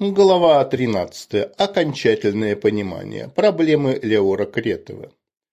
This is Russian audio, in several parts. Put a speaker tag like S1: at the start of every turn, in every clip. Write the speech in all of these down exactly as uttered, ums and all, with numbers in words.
S1: Глава тринадцатая. Окончательное понимание. Проблемы Леора Кретова.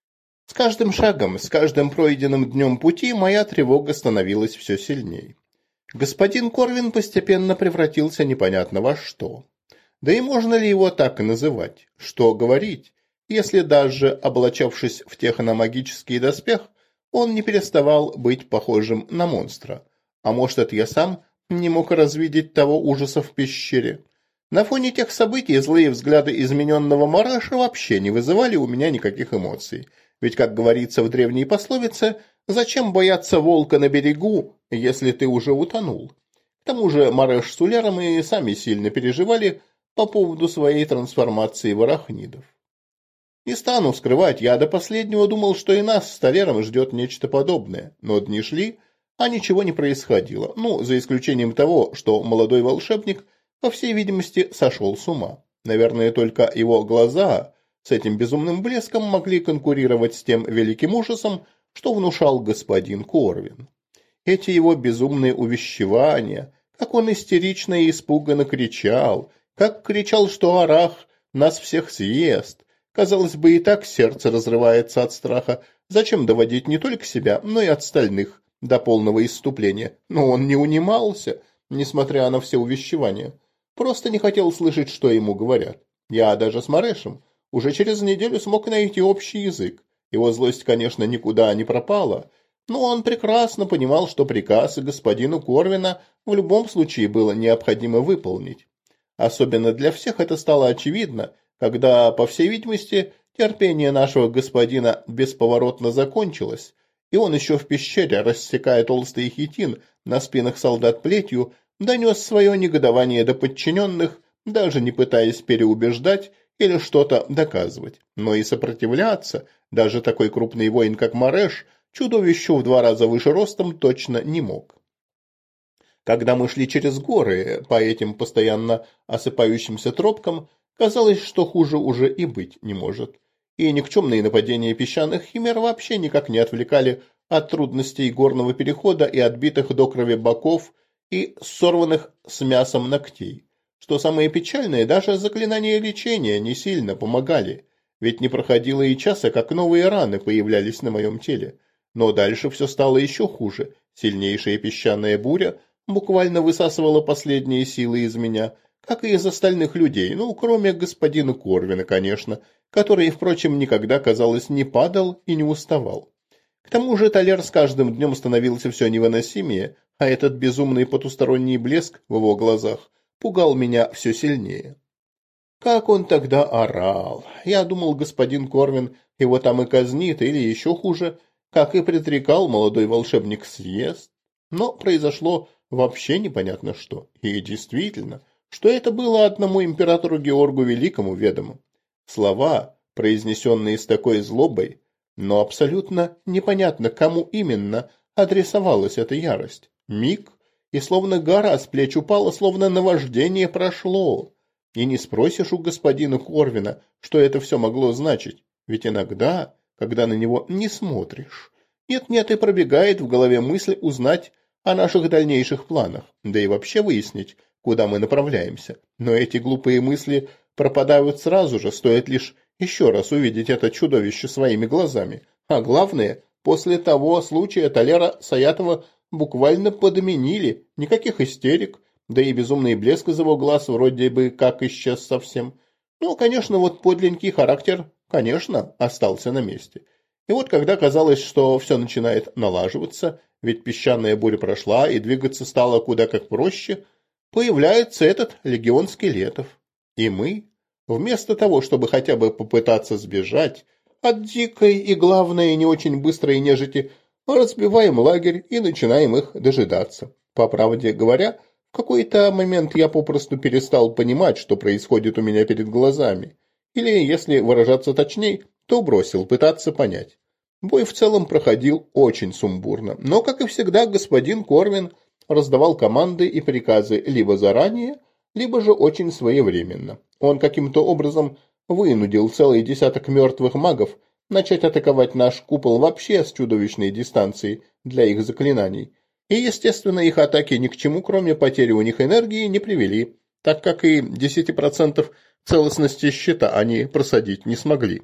S1: С каждым шагом, с каждым пройденным днем пути моя тревога становилась все сильней. Господин Корвин постепенно превратился непонятно во что. Да и можно ли его так и называть? Что говорить, если даже облачавшись в техномагический доспех, он не переставал быть похожим на монстра? А может, это я сам не мог развидеть того ужаса в пещере? На фоне тех событий злые взгляды измененного Мараша вообще не вызывали у меня никаких эмоций. Ведь, как говорится в древней пословице, зачем бояться волка на берегу, если ты уже утонул? К тому же Мараш с Уляром и сами сильно переживали по поводу своей трансформации в арахнидов. Не стану скрывать, я до последнего думал, что и нас с Толером ждет нечто подобное, но дни шли, а ничего не происходило, ну, за исключением того, что молодой волшебник по всей видимости, сошел с ума. Наверное, только его глаза с этим безумным блеском могли конкурировать с тем великим ужасом, что внушал господин Корвин. Эти его безумные увещевания, как он истерично и испуганно кричал, как кричал, что Арах нас всех съест. Казалось бы, и так сердце разрывается от страха. Зачем доводить не только себя, но и остальных до полного исступления? Но он не унимался, несмотря на все увещевания. Просто не хотел слышать, что ему говорят. Я даже с Марешем уже через неделю смог найти общий язык. Его злость, конечно, никуда не пропала, но он прекрасно понимал, что приказ господину Корвина в любом случае было необходимо выполнить. Особенно для всех это стало очевидно, когда, по всей видимости, терпение нашего господина бесповоротно закончилось, и он еще в пещере, рассекая толстый хитин на спинах солдат плетью, донес свое негодование до подчиненных, даже не пытаясь переубеждать или что-то доказывать. Но и сопротивляться, даже такой крупный воин, как Мареш, чудовищу в два раза выше ростом точно не мог. Когда мы шли через горы, по этим постоянно осыпающимся тропкам, казалось, что хуже уже и быть не может. И никчемные нападения песчаных химер вообще никак не отвлекали от трудностей горного перехода и отбитых до крови боков, и сорванных с мясом ногтей. Что самое печальное, даже заклинания лечения не сильно помогали, ведь не проходило и часа, как новые раны появлялись на моем теле. Но дальше все стало еще хуже. Сильнейшая песчаная буря буквально высасывала последние силы из меня, как и из остальных людей, ну, кроме господина Корвина, конечно, который, впрочем, никогда, казалось, не падал и не уставал. К тому же Толер с каждым днем становился все невыносимее, а этот безумный потусторонний блеск в его глазах пугал меня все сильнее. Как он тогда орал! Я думал, господин Корвин его там и казнит, или еще хуже, как и предрекал молодой волшебник, съест. Но произошло вообще непонятно что. И действительно, что это было одному императору Георгу Великому ведомо. Слова, произнесенные с такой злобой, но абсолютно непонятно, кому именно адресовалась эта ярость. Миг, и словно гора с плеч упала, словно наваждение прошло. И не спросишь у господина Корвина, что это все могло значить, ведь иногда, когда на него не смотришь, нет-нет и пробегает в голове мысль узнать о наших дальнейших планах, да и вообще выяснить, куда мы направляемся. Но эти глупые мысли пропадают сразу же, стоит лишь еще раз увидеть это чудовище своими глазами. А главное, после того случая Толера Саятова буквально подменили, никаких истерик, да и безумный блеск из его глаз вроде бы как исчез совсем. Ну, конечно, вот подлинный характер, конечно, остался на месте. И вот когда казалось, что все начинает налаживаться, ведь песчаная буря прошла и двигаться стало куда как проще, появляется этот легион скелетов. И мы, вместо того, чтобы хотя бы попытаться сбежать от дикой и, главное, не очень быстрой нежити, разбиваем лагерь и начинаем их дожидаться. По правде говоря, в какой-то момент я попросту перестал понимать, что происходит у меня перед глазами. Или, если выражаться точнее, то бросил пытаться понять. Бой в целом проходил очень сумбурно, но, как и всегда, господин Корвин раздавал команды и приказы либо заранее, либо же очень своевременно. Он каким-то образом вынудил целый десяток мертвых магов начать атаковать наш купол вообще с чудовищной дистанции для их заклинаний. И, естественно, их атаки ни к чему, кроме потери у них энергии, не привели. так как и десять процентов целостности щита они просадить не смогли.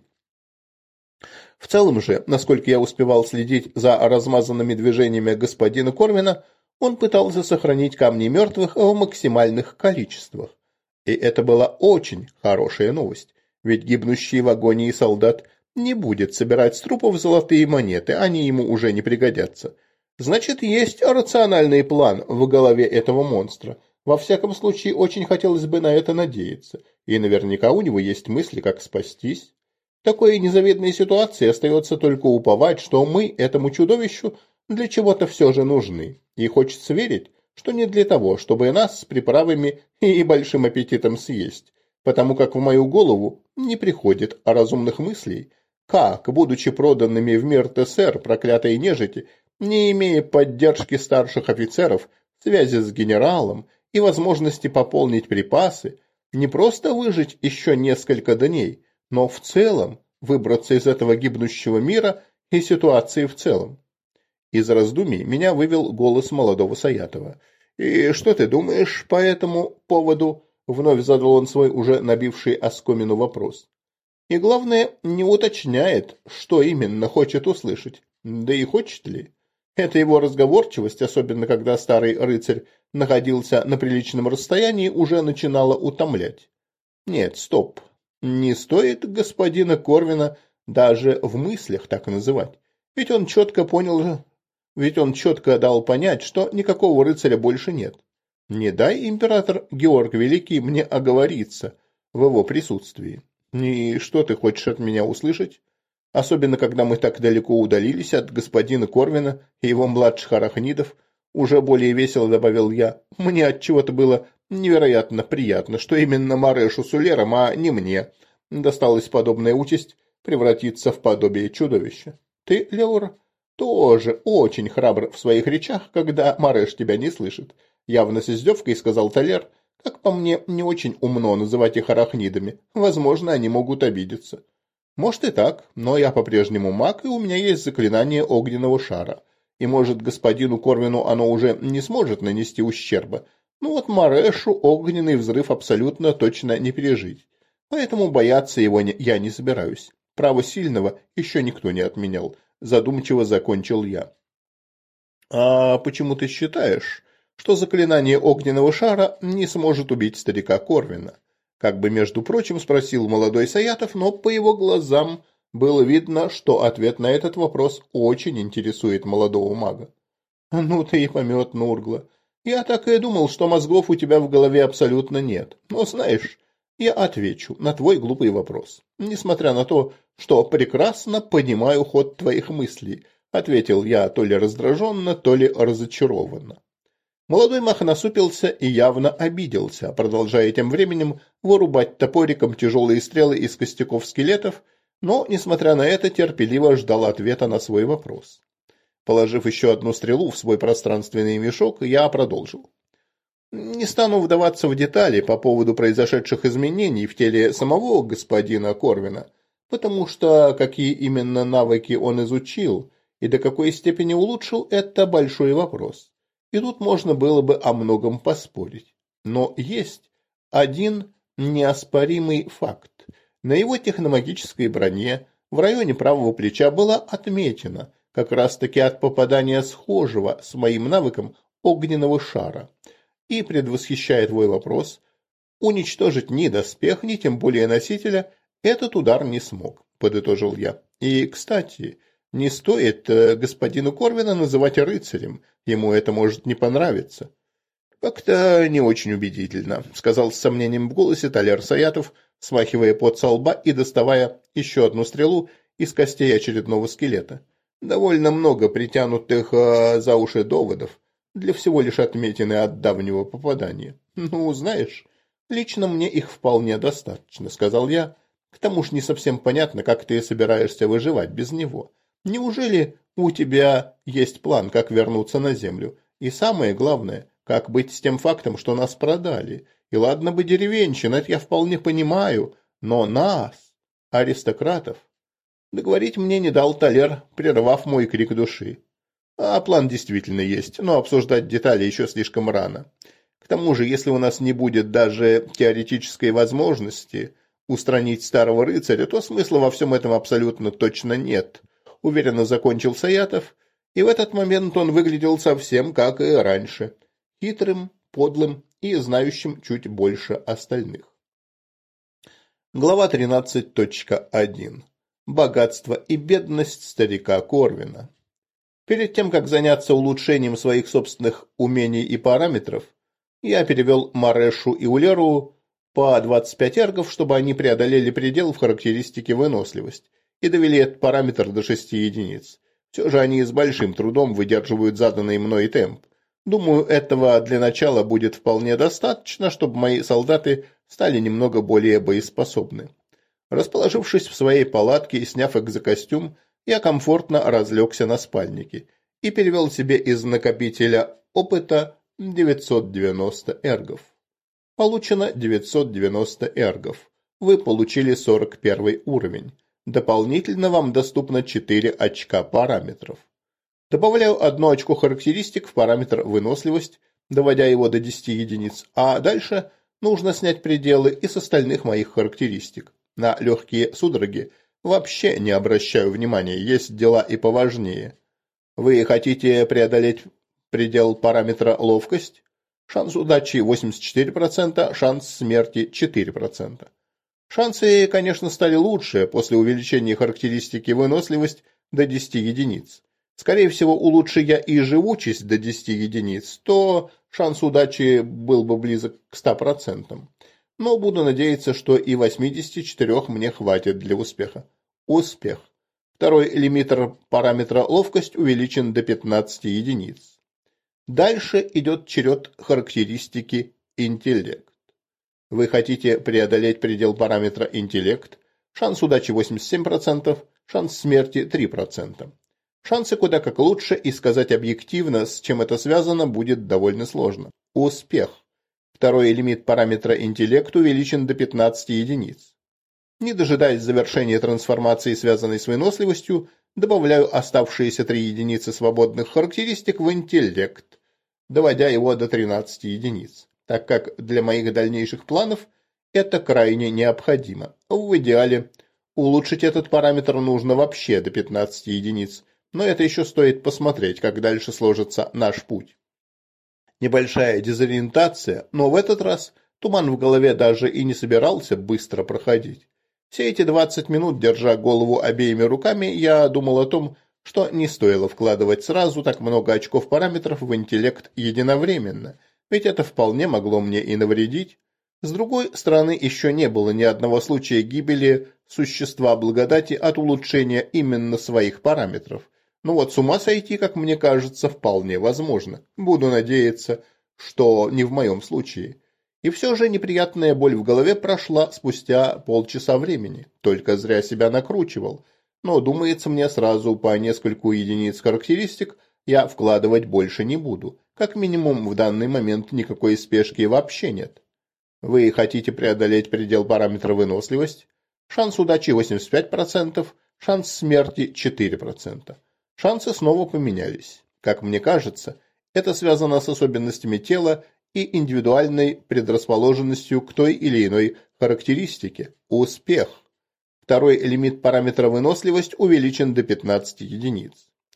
S1: В целом же, насколько я успевал следить за размазанными движениями господина Корвина, он пытался сохранить камни мертвых в максимальных количествах. И это была очень хорошая новость, ведь гибнущий в агонии солдат не будет собирать с трупов золотые монеты, они ему уже не пригодятся. Значит, есть рациональный план в голове этого монстра. Во всяком случае, очень хотелось бы на это надеяться. И наверняка у него есть мысли, как спастись. В такой незавидной ситуации остается только уповать, что мы этому чудовищу для чего-то все же нужны. И хочется верить, что не для того, чтобы нас с приправами и большим аппетитом съесть, потому как в мою голову не приходит разумных мыслей, как, будучи проданными в мир ТСР проклятой нежити, не имея поддержки старших офицеров, связи с генералом и возможности пополнить припасы, не просто выжить еще несколько дней, но в целом выбраться из этого гибнущего мира и ситуации в целом. Из раздумий меня вывел голос молодого Саятова. «И что ты думаешь по этому поводу?» — вновь задал он свой уже набивший оскомину вопрос. И главное, не уточняет, что именно хочет услышать. Да и хочет ли? Эта его разговорчивость, особенно когда старый рыцарь находился на приличном расстоянии, уже начинала утомлять. Нет, стоп. Не стоит господина Корвина даже в мыслях так называть. Ведь он четко понял, ведь он четко дал понять, что никакого рыцаря больше нет. Не дай император Георг Великий мне оговориться в его присутствии. И что ты хочешь от меня услышать? Особенно, когда мы так далеко удалились от господина Корвина и его младших арахнидов, уже более весело добавил я. Мне от чего-то было невероятно приятно, что именно Марешу с Улером, а не мне, досталась подобная участь превратиться в подобие чудовища. Ты, Леур, тоже очень храбр в своих речах, когда Мареш тебя не слышит. Явно с издевкой сказал Талер. Как по мне, не очень умно называть их арахнидами. Возможно, они могут обидеться. Может и так, но я по-прежнему маг, и у меня есть заклинание огненного шара. И может господину Корвину оно уже не сможет нанести ущерба. Ну вот Марешу огненный взрыв абсолютно точно не пережить. Поэтому бояться его не, я не собираюсь. Право сильного еще никто не отменял. Задумчиво закончил я. А почему ты считаешь, что заклинание огненного шара не сможет убить старика Корвина? Как бы, между прочим, спросил молодой Саятов, но по его глазам было видно, что ответ на этот вопрос очень интересует молодого мага. Ну ты и помет, Нургла. Я так и думал, что мозгов у тебя в голове абсолютно нет. Но знаешь, я отвечу на твой глупый вопрос. Несмотря на то, что прекрасно понимаю ход твоих мыслей, ответил я то ли раздраженно, то ли разочарованно. Молодой маг насупился и явно обиделся, продолжая тем временем вырубать топориком тяжелые стрелы из костяков скелетов, но, несмотря на это, терпеливо ждал ответа на свой вопрос. Положив еще одну стрелу в свой пространственный мешок, я продолжил. Не стану вдаваться в детали по поводу произошедших изменений в теле самого господина Корвина, потому что какие именно навыки он изучил и до какой степени улучшил – это большой вопрос. И тут можно было бы о многом поспорить. Но есть один неоспоримый факт. На его техномагической броне в районе правого плеча была отметина как раз-таки от попадания схожего с моим навыком огненного шара. И, предвосхищая твой вопрос, уничтожить ни доспех, ни тем более носителя этот удар не смог, подытожил я. И, кстати, не стоит э, господину Корвина называть рыцарем, ему это может не понравиться. Как-то не очень убедительно, сказал с сомнением в голосе Талер Саятов, смахивая пот со лба и доставая еще одну стрелу из костей очередного скелета. Довольно много притянутых э, за уши доводов для всего лишь отметины от давнего попадания. Ну, знаешь, лично мне их вполне достаточно, сказал я. К тому ж не совсем понятно, как ты собираешься выживать без него. Неужели у тебя есть план, как вернуться на землю? И самое главное, как быть с тем фактом, что нас продали? И ладно бы деревенщин, это я вполне понимаю, но нас, аристократов, договорить мне не дал Талер, прервав мой крик души. А план действительно есть, но обсуждать детали еще слишком рано. К К тому же, если у нас не будет даже теоретической возможности устранить старого рыцаря, то смысла во всем этом абсолютно точно нет, уверенно закончил Саятов, и в этот момент он выглядел совсем как и раньше, хитрым, подлым и знающим чуть больше остальных. Глава тринадцать точка один. Богатство и бедность старика Корвина. Перед тем, как заняться улучшением своих собственных умений и параметров, я перевел Марешу и Улеру по двадцать пять эргов, чтобы они преодолели предел в характеристике выносливость и довели этот параметр до шести единиц. Все же они с большим трудом выдерживают заданный мной темп. Думаю, этого для начала будет вполне достаточно, чтобы мои солдаты стали немного более боеспособны. Расположившись в своей палатке и сняв экзокостюм, я комфортно разлегся на спальнике и перевел себе из накопителя опыта девятьсот девяносто эргов. Получено девятьсот девяносто эргов. Вы получили сорок первый уровень. Дополнительно вам доступно четыре очка параметров. Добавляю одно очко характеристик в параметр выносливость, доводя его до десяти единиц, а дальше нужно снять пределы из остальных моих характеристик. На легкие судороги вообще не обращаю внимания, есть дела и поважнее. Вы хотите преодолеть предел параметра ловкость? Шанс удачи восемьдесят четыре процента, шанс смерти четыре процента. Шансы, конечно, стали лучше после увеличения характеристики выносливость до десяти единиц. Скорее всего, улучши я и живучесть до десяти единиц, то шанс удачи был бы близок к ста процентам. Но буду надеяться, что и восьмидесяти четырёх мне хватит для успеха. Успех. Второй лимитер параметра ловкость увеличен до пятнадцати единиц. Дальше идет черед характеристики интеллект. Вы хотите преодолеть предел параметра интеллект, шанс удачи восемьдесят семь процентов, шанс смерти три процента. Шансы куда как лучше, и сказать объективно, с чем это связано, будет довольно сложно. Успех. Второй лимит параметра интеллект увеличен до пятнадцати единиц. Не дожидаясь завершения трансформации, связанной с выносливостью, добавляю оставшиеся три единицы свободных характеристик в интеллект, доводя его до тринадцати единиц, так как для моих дальнейших планов это крайне необходимо. В идеале улучшить этот параметр нужно вообще до пятнадцати единиц, но это еще стоит посмотреть, как дальше сложится наш путь. Небольшая дезориентация, но в этот раз туман в голове даже и не собирался быстро проходить. Все эти двадцать минут, держа голову обеими руками, я думал о том, что не стоило вкладывать сразу так много очков параметров в интеллект единовременно, ведь это вполне могло мне и навредить. С другой стороны, еще не было ни одного случая гибели существа благодати от улучшения именно своих параметров. Ну вот с ума сойти, как мне кажется, вполне возможно. Буду надеяться, что не в моем случае. И все же неприятная боль в голове прошла спустя полчаса времени. Только зря себя накручивал. Но, думается мне, сразу по нескольку единиц характеристик я вкладывать больше не буду. Как минимум, в данный момент никакой спешки вообще нет. Вы хотите преодолеть предел параметра выносливость? Шанс удачи восемьдесят пять процентов, шанс смерти четыре процента. Шансы снова поменялись. Как мне кажется, это связано с особенностями тела и индивидуальной предрасположенностью к той или иной характеристике. Успех. Второй лимит параметра выносливость увеличен до пятнадцати единиц.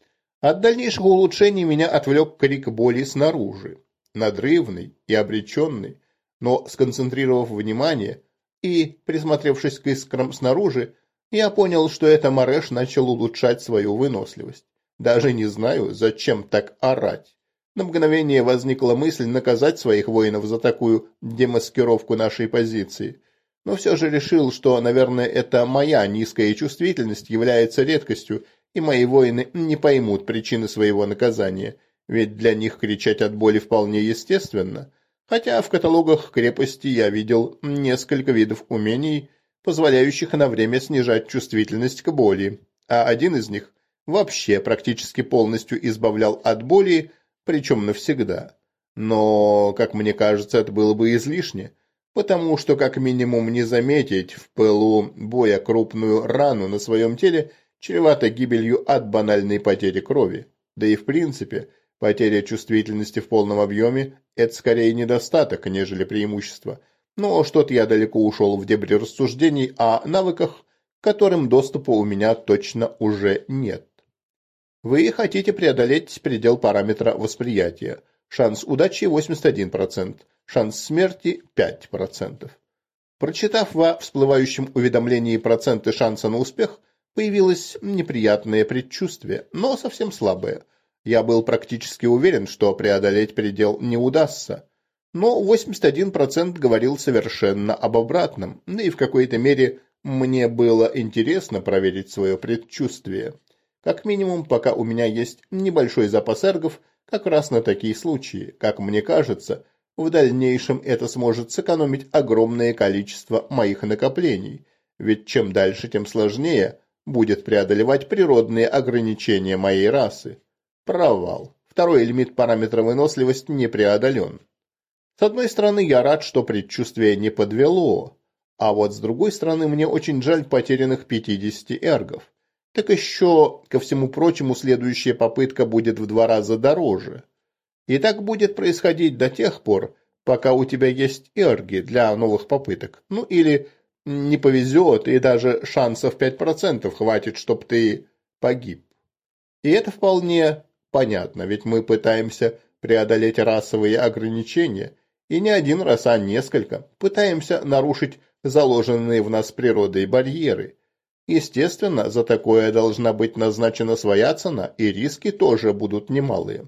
S1: От дальнейших улучшений меня отвлек крик боли снаружи. Надрывный и обреченный, но сконцентрировав внимание и присмотревшись к искрам снаружи, я понял, что это Мареш начал улучшать свою выносливость. Даже не знаю, зачем так орать. На мгновение возникла мысль наказать своих воинов за такую демаскировку нашей позиции. Но все же решил, что, наверное, это моя низкая чувствительность является редкостью, и мои воины не поймут причины своего наказания, ведь для них кричать от боли вполне естественно. Хотя в каталогах крепости я видел несколько видов умений, позволяющих на время снижать чувствительность к боли, а один из них вообще практически полностью избавлял от боли, причем навсегда. Но, как мне кажется, это было бы излишне, потому что как минимум не заметить в пылу боя крупную рану на своем теле чревато гибелью от банальной потери крови. Да и в принципе, Потеря чувствительности в полном объеме – это скорее недостаток, нежели преимущество. Но что-то я далеко ушел в дебри рассуждений о навыках, к которым доступа у меня точно уже нет. Вы хотите преодолеть предел параметра восприятия. Шанс удачи восемьдесят один процент, шанс смерти пять процентов. Прочитав во всплывающем уведомлении проценты шанса на успех, появилось неприятное предчувствие, но совсем слабое. Я был практически уверен, что преодолеть предел не удастся. Но восемьдесят один процент говорил совершенно об обратном, да и в какой-то мере мне было интересно проверить свое предчувствие. Как минимум, пока у меня есть небольшой запас эргов, как раз на такие случаи. Как мне кажется, в дальнейшем это сможет сэкономить огромное количество моих накоплений, ведь чем дальше, тем сложнее будет преодолевать природные ограничения моей расы. Провал. Второй лимит параметра выносливость не преодолен. С одной стороны, я рад, что предчувствие не подвело, а вот с другой стороны, мне очень жаль потерянных пятьдесят эргов. Так еще, ко всему прочему, следующая попытка будет в два раза дороже. И так будет происходить до тех пор, пока у тебя есть эрги для новых попыток. Ну или не повезет, и даже шансов пять процентов хватит, чтобы ты погиб. И это вполне понятно, ведь мы пытаемся преодолеть расовые ограничения, и не один раз, а несколько, пытаемся нарушить заложенные в нас природой барьеры. Естественно, за такое должна быть назначена своя цена, и риски тоже будут немалые.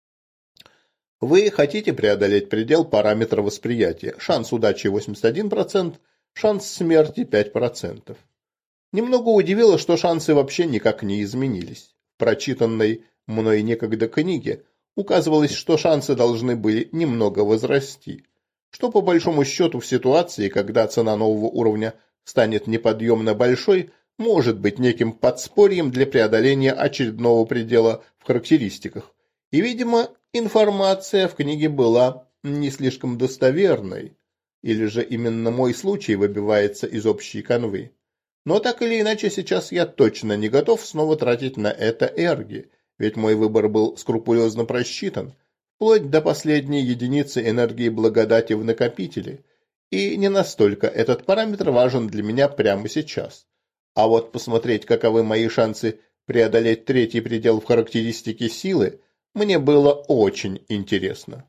S1: Вы хотите преодолеть предел параметра восприятия. Шанс удачи восемьдесят один процент, шанс смерти пять процентов. Немного удивило, что шансы вообще никак не изменились. В прочитанной мной некогда книге указывалось, что шансы должны были немного возрасти, что по большому счету в ситуации, когда цена нового уровня станет неподъемно большой, может быть неким подспорьем для преодоления очередного предела в характеристиках. И, видимо, информация в книге была не слишком достоверной, или же именно мой случай выбивается из общей канвы. Но так или иначе, сейчас я точно не готов снова тратить на это эрги, ведь мой выбор был скрупулезно просчитан, вплоть до последней единицы энергии благодати в накопителе, и не настолько этот параметр важен для меня прямо сейчас. А вот посмотреть, каковы мои шансы преодолеть третий предел в характеристике силы, мне было очень интересно.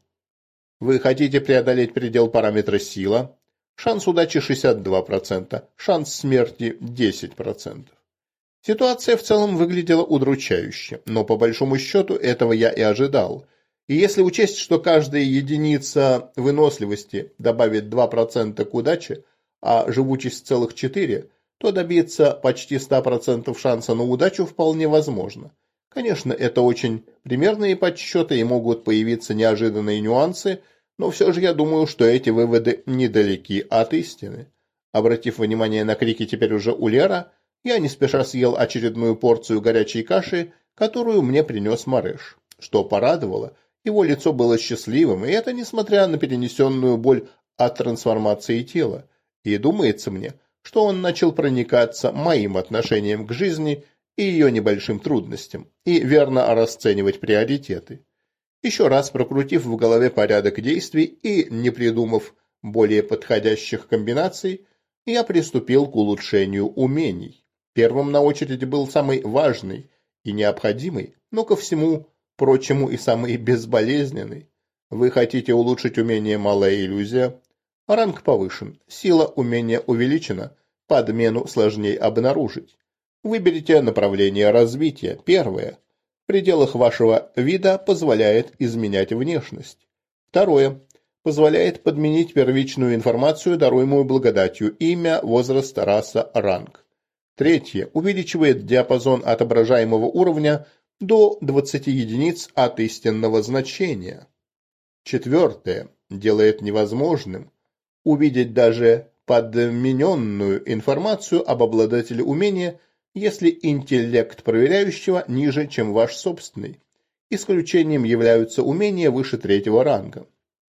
S1: Вы хотите преодолеть предел параметра сила? Шанс удачи шестьдесят два процента, шанс смерти десять процентов. Ситуация в целом выглядела удручающе, но по большому счету этого я и ожидал. И если учесть, что каждая единица выносливости добавит два процента к удаче, а живучесть целых четыре процента, то добиться почти ста процентов шанса на удачу вполне возможно. Конечно, это очень примерные подсчеты и могут появиться неожиданные нюансы, но все же я думаю, что эти выводы недалеки от истины. Обратив внимание на крики теперь уже у Лера, я не спеша съел очередную порцию горячей каши, которую мне принес Мареш. Что порадовало, его лицо было счастливым, и это несмотря на перенесенную боль от трансформации тела. И думается мне, что он начал проникаться моим отношением к жизни и ее небольшим трудностям, и верно расценивать приоритеты. Еще раз прокрутив в голове порядок действий и не придумав более подходящих комбинаций, я приступил к улучшению умений. Первым на очереди был самый важный и необходимый, но ко всему прочему и самый безболезненный. Вы хотите улучшить умение «Малая иллюзия»? Ранг повышен, сила умения увеличена, подмену сложнее обнаружить. Выберите направление развития. Первое. В пределах вашего вида позволяет изменять внешность. Второе. Позволяет подменить первичную информацию, даруемую благодатью, имя, возраст, раса, ранг. Третье. Увеличивает диапазон отображаемого уровня до двадцати единиц от истинного значения. Четвертое. Делает невозможным увидеть даже подмененную информацию об обладателе умения, если интеллект проверяющего ниже, чем ваш собственный. Исключением являются умения выше третьего ранга.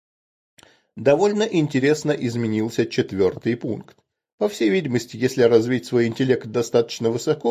S1: Довольно интересно изменился четвертый пункт. По всей видимости, если развить свой интеллект достаточно высоко,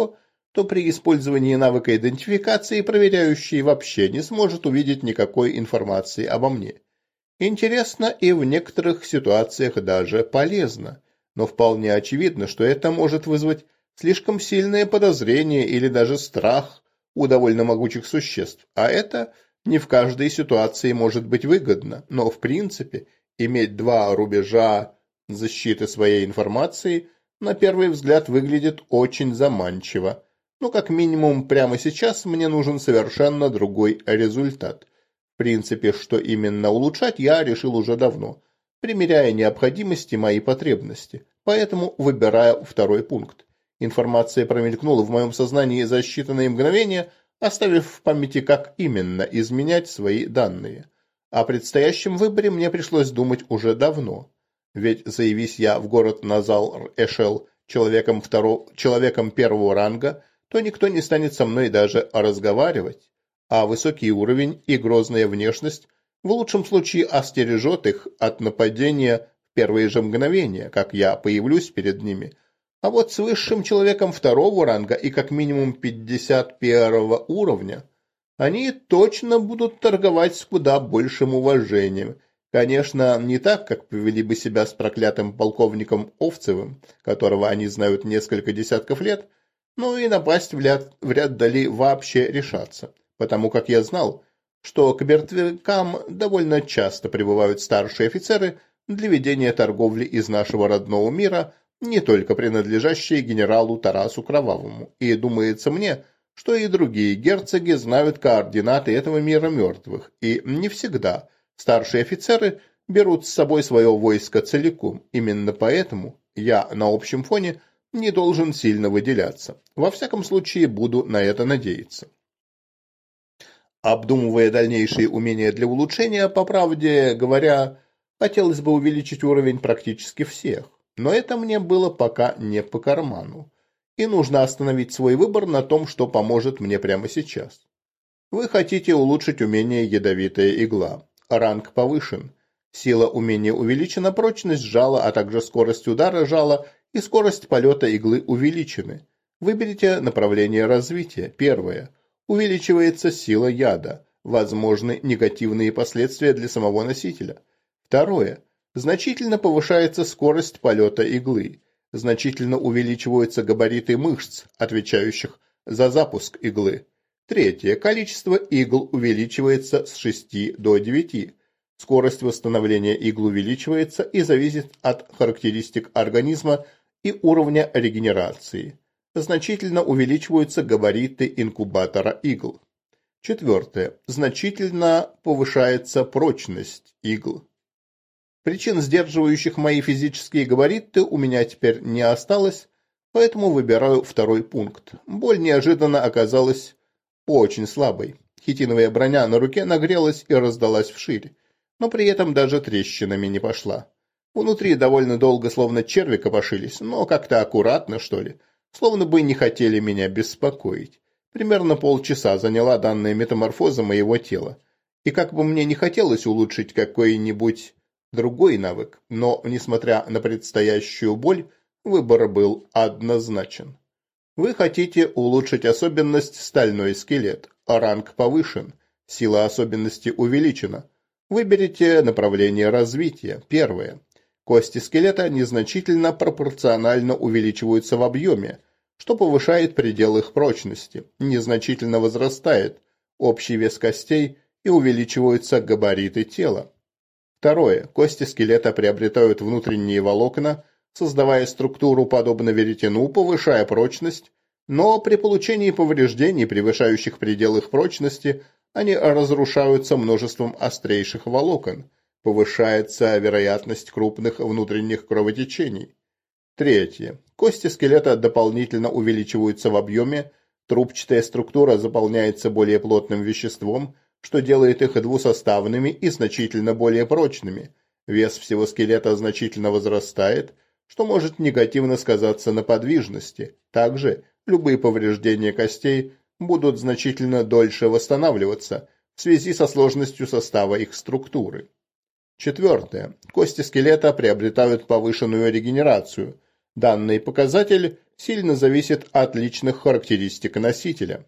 S1: то при использовании навыка идентификации проверяющий вообще не сможет увидеть никакой информации обо мне. Интересно и в некоторых ситуациях даже полезно, но вполне очевидно, что это может вызвать слишком сильное подозрение или даже страх у довольно могучих существ, а это не в каждой ситуации может быть выгодно, но в принципе иметь два рубежа защиты своей информации на первый взгляд выглядит очень заманчиво. Но как минимум прямо сейчас мне нужен совершенно другой результат. В принципе, что именно улучшать, я решил уже давно, примеряя необходимости мои потребности, поэтому выбираю второй пункт. Информация промелькнула в моем сознании за считанные мгновения, оставив в памяти, как именно изменять свои данные. О предстоящем выборе мне пришлось думать уже давно. Ведь заявись я в город Назал-Эшел человеком, второго, человеком первого ранга, то никто не станет со мной даже разговаривать, а высокий уровень и грозная внешность в лучшем случае остережет их от нападения в первые же мгновения, как я появлюсь перед ними. А вот с высшим человеком второго ранга и как минимум пятьдесят первого уровня они точно будут торговать с куда большим уважением. Конечно, не так, как повели бы себя с проклятым полковником Овцевым, которого они знают несколько десятков лет, но и напасть вряд, вряд ли вообще решатся, потому как я знал, что к мертвякам довольно часто прибывают старшие офицеры для ведения торговли из нашего родного мира, не только принадлежащие генералу Тарасу Кровавому, и думается мне, что и другие герцоги знают координаты этого мира мертвых, и не всегда старшие офицеры берут с собой свое войско целиком. Именно поэтому я на общем фоне не должен сильно выделяться. Во всяком случае, буду на это надеяться. Обдумывая дальнейшие умения для улучшения, по правде говоря, хотелось бы увеличить уровень практически всех, но это мне было пока не по карману, и нужно остановить свой выбор на том, что поможет мне прямо сейчас. Вы хотите улучшить умение «Ядовитая игла». Ранг повышен. Сила умения увеличена, прочность жала, а также скорость удара жала и скорость полета иглы увеличены. Выберите направление развития. Первое. Увеличивается сила яда. Возможны негативные последствия для самого носителя. Второе. Значительно повышается скорость полета иглы. Значительно увеличиваются габариты мышц, отвечающих за запуск иглы. Третье. Количество игл увеличивается с шести до девяти. Скорость восстановления игл увеличивается и зависит от характеристик организма и уровня регенерации. Значительно увеличиваются габариты инкубатора игл. Четвертое. Значительно повышается прочность игл. Причин, сдерживающих мои физические габариты, у меня теперь не осталось, поэтому выбираю второй пункт. Боль неожиданно оказалась очень слабой. Хитиновая броня на руке нагрелась и раздалась вширь, но при этом даже трещинами не пошла. Внутри довольно долго словно черви копошились, но как-то аккуратно, что ли, словно бы не хотели меня беспокоить. Примерно полчаса заняла данная метаморфоза моего тела. И как бы мне не хотелось улучшить какой-нибудь другой навык, но, несмотря на предстоящую боль, выбор был однозначен. Вы хотите улучшить особенность «Стальной скелет», ранг повышен, сила особенности увеличена. Выберите направление развития. Первое. Кости скелета незначительно пропорционально увеличиваются в объеме, что повышает предел их прочности, незначительно возрастает общий вес костей и увеличиваются габариты тела. Второе. Кости скелета приобретают внутренние волокна, создавая структуру подобно веретену, повышая прочность, но при получении повреждений, превышающих предел их прочности, они разрушаются множеством острейших волокон, повышается вероятность крупных внутренних кровотечений. Третье. Кости скелета дополнительно увеличиваются в объеме, трубчатая структура заполняется более плотным веществом, что делает их двусоставными и значительно более прочными. Вес всего скелета значительно возрастает, что может негативно сказаться на подвижности. Также любые повреждения костей будут значительно дольше восстанавливаться в связи со сложностью состава их структуры. Четвертое. Кости скелета приобретают повышенную регенерацию. Данный показатель сильно зависит от личных характеристик носителя.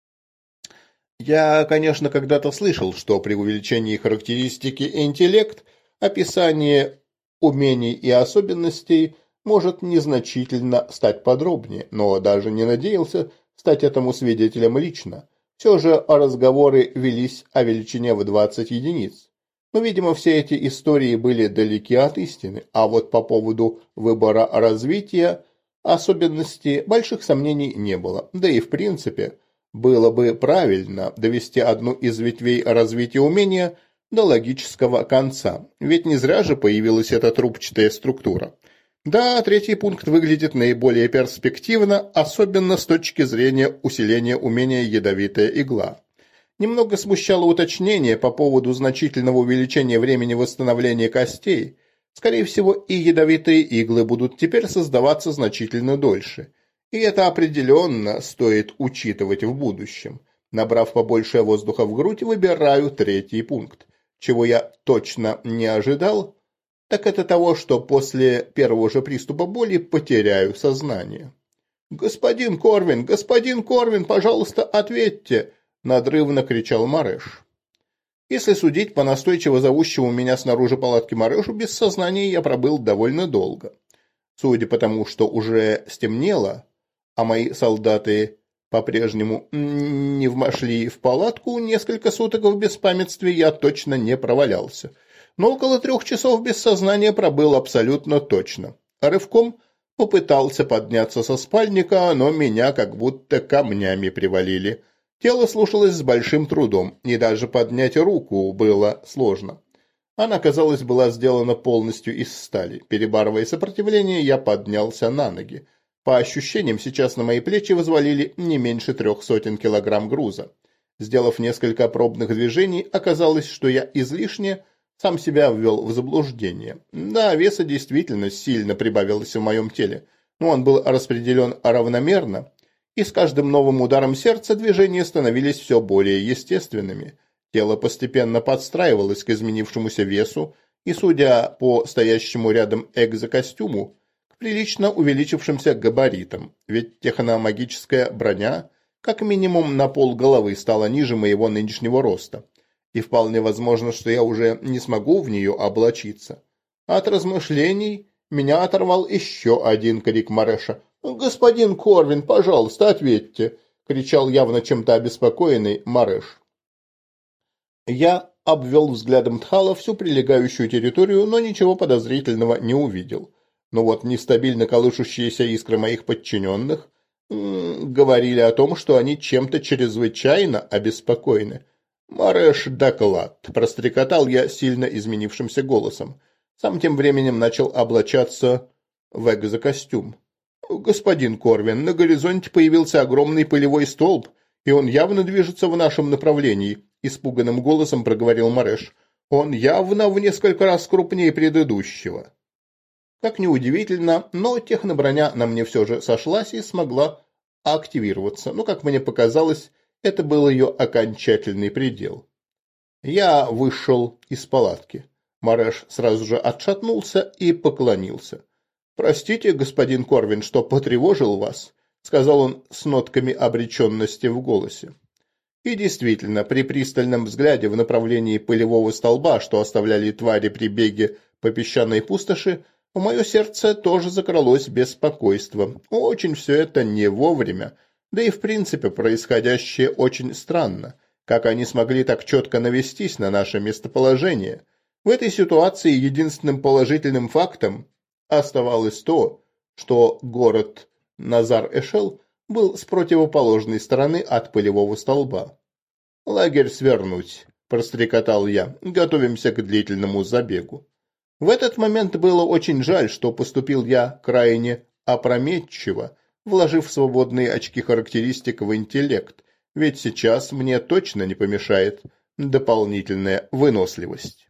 S1: Я, конечно, когда-то слышал, что при увеличении характеристики интеллект описание умений и особенностей может незначительно стать подробнее, но даже не надеялся стать этому свидетелем лично. Все же разговоры велись о величине в двадцать единиц. Но, видимо, все эти истории были далеки от истины, а вот по поводу выбора развития особенностей больших сомнений не было. Да и в принципе, было бы правильно довести одну из ветвей развития умения до логического конца, ведь не зря же появилась эта трубчатая структура. Да, третий пункт выглядит наиболее перспективно, особенно с точки зрения усиления умения «Ядовитая игла». Немного смущало уточнение по поводу значительного увеличения времени восстановления костей. Скорее всего, и ядовитые иглы будут теперь создаваться значительно дольше. И это определенно стоит учитывать в будущем. Набрав побольше воздуха в грудь, выбираю третий пункт. Чего я точно не ожидал, так это того, что после первого же приступа боли потеряю сознание. «Господин Корвин, господин Корвин, пожалуйста, ответьте!» – надрывно кричал Мареш. Если судить по настойчиво зовущему меня снаружи палатки Марешу, без сознания я пробыл довольно долго. Судя по тому, что уже стемнело, а мои солдаты по-прежнему не вошли в палатку, несколько суток в беспамятстве я точно не провалялся. Но около трех часов без сознания пробыл абсолютно точно. Рывком попытался подняться со спальника, но меня как будто камнями привалили. Тело слушалось с большим трудом, и даже поднять руку было сложно. Она, казалось, была сделана полностью из стали. Перебарывая сопротивление, я поднялся на ноги. По ощущениям, сейчас на мои плечи взвалили не меньше трех сотен килограмм груза. Сделав несколько пробных движений, оказалось, что я излишне сам себя ввел в заблуждение. Да, веса действительно сильно прибавилось в моем теле, но он был распределен равномерно, и с каждым новым ударом сердца движения становились все более естественными. Тело постепенно подстраивалось к изменившемуся весу и, судя по стоящему рядом экзокостюму, к прилично увеличившимся габаритам, ведь техномагическая броня как минимум на полголовы стала ниже моего нынешнего роста, и вполне возможно, что я уже не смогу в нее облачиться. От размышлений меня оторвал еще один крик Мареша. «Господин Корвин, пожалуйста, ответьте!» – кричал явно чем-то обеспокоенный Мареш. Я обвел взглядом Тхала всю прилегающую территорию, но ничего подозрительного не увидел. Но вот нестабильно колышущиеся искры моих подчиненных м-м, говорили о том, что они чем-то чрезвычайно обеспокоены. «Мареш, доклад!» – прострекотал я сильно изменившимся голосом. Сам тем временем начал облачаться в экзокостюм. «Господин Корвин, на горизонте появился огромный пылевой столб, и он явно движется в нашем направлении», – испуганным голосом проговорил Мареш. «Он явно в несколько раз крупнее предыдущего». Как ни удивительно, но техноброня на мне все же сошлась и смогла активироваться. Но, как мне показалось, это был ее окончательный предел. Я вышел из палатки. Мареш сразу же отшатнулся и поклонился. «Простите, господин Корвин, что потревожил вас», — сказал он с нотками обреченности в голосе. И действительно, при пристальном взгляде в направлении пылевого столба, что оставляли твари при беге по песчаной пустоши, в мое сердце тоже закралось беспокойство. Очень все это не вовремя, да и в принципе происходящее очень странно. Как они смогли так четко навестись на наше местоположение? В этой ситуации единственным положительным фактом оставалось то, что город Назар-Эшел был с противоположной стороны от пылевого столба. «Лагерь свернуть», – прострекотал я, – «готовимся к длительному забегу». В этот момент было очень жаль, что поступил я крайне опрометчиво, вложив свободные очки характеристик в интеллект, ведь сейчас мне точно не помешает дополнительная выносливость.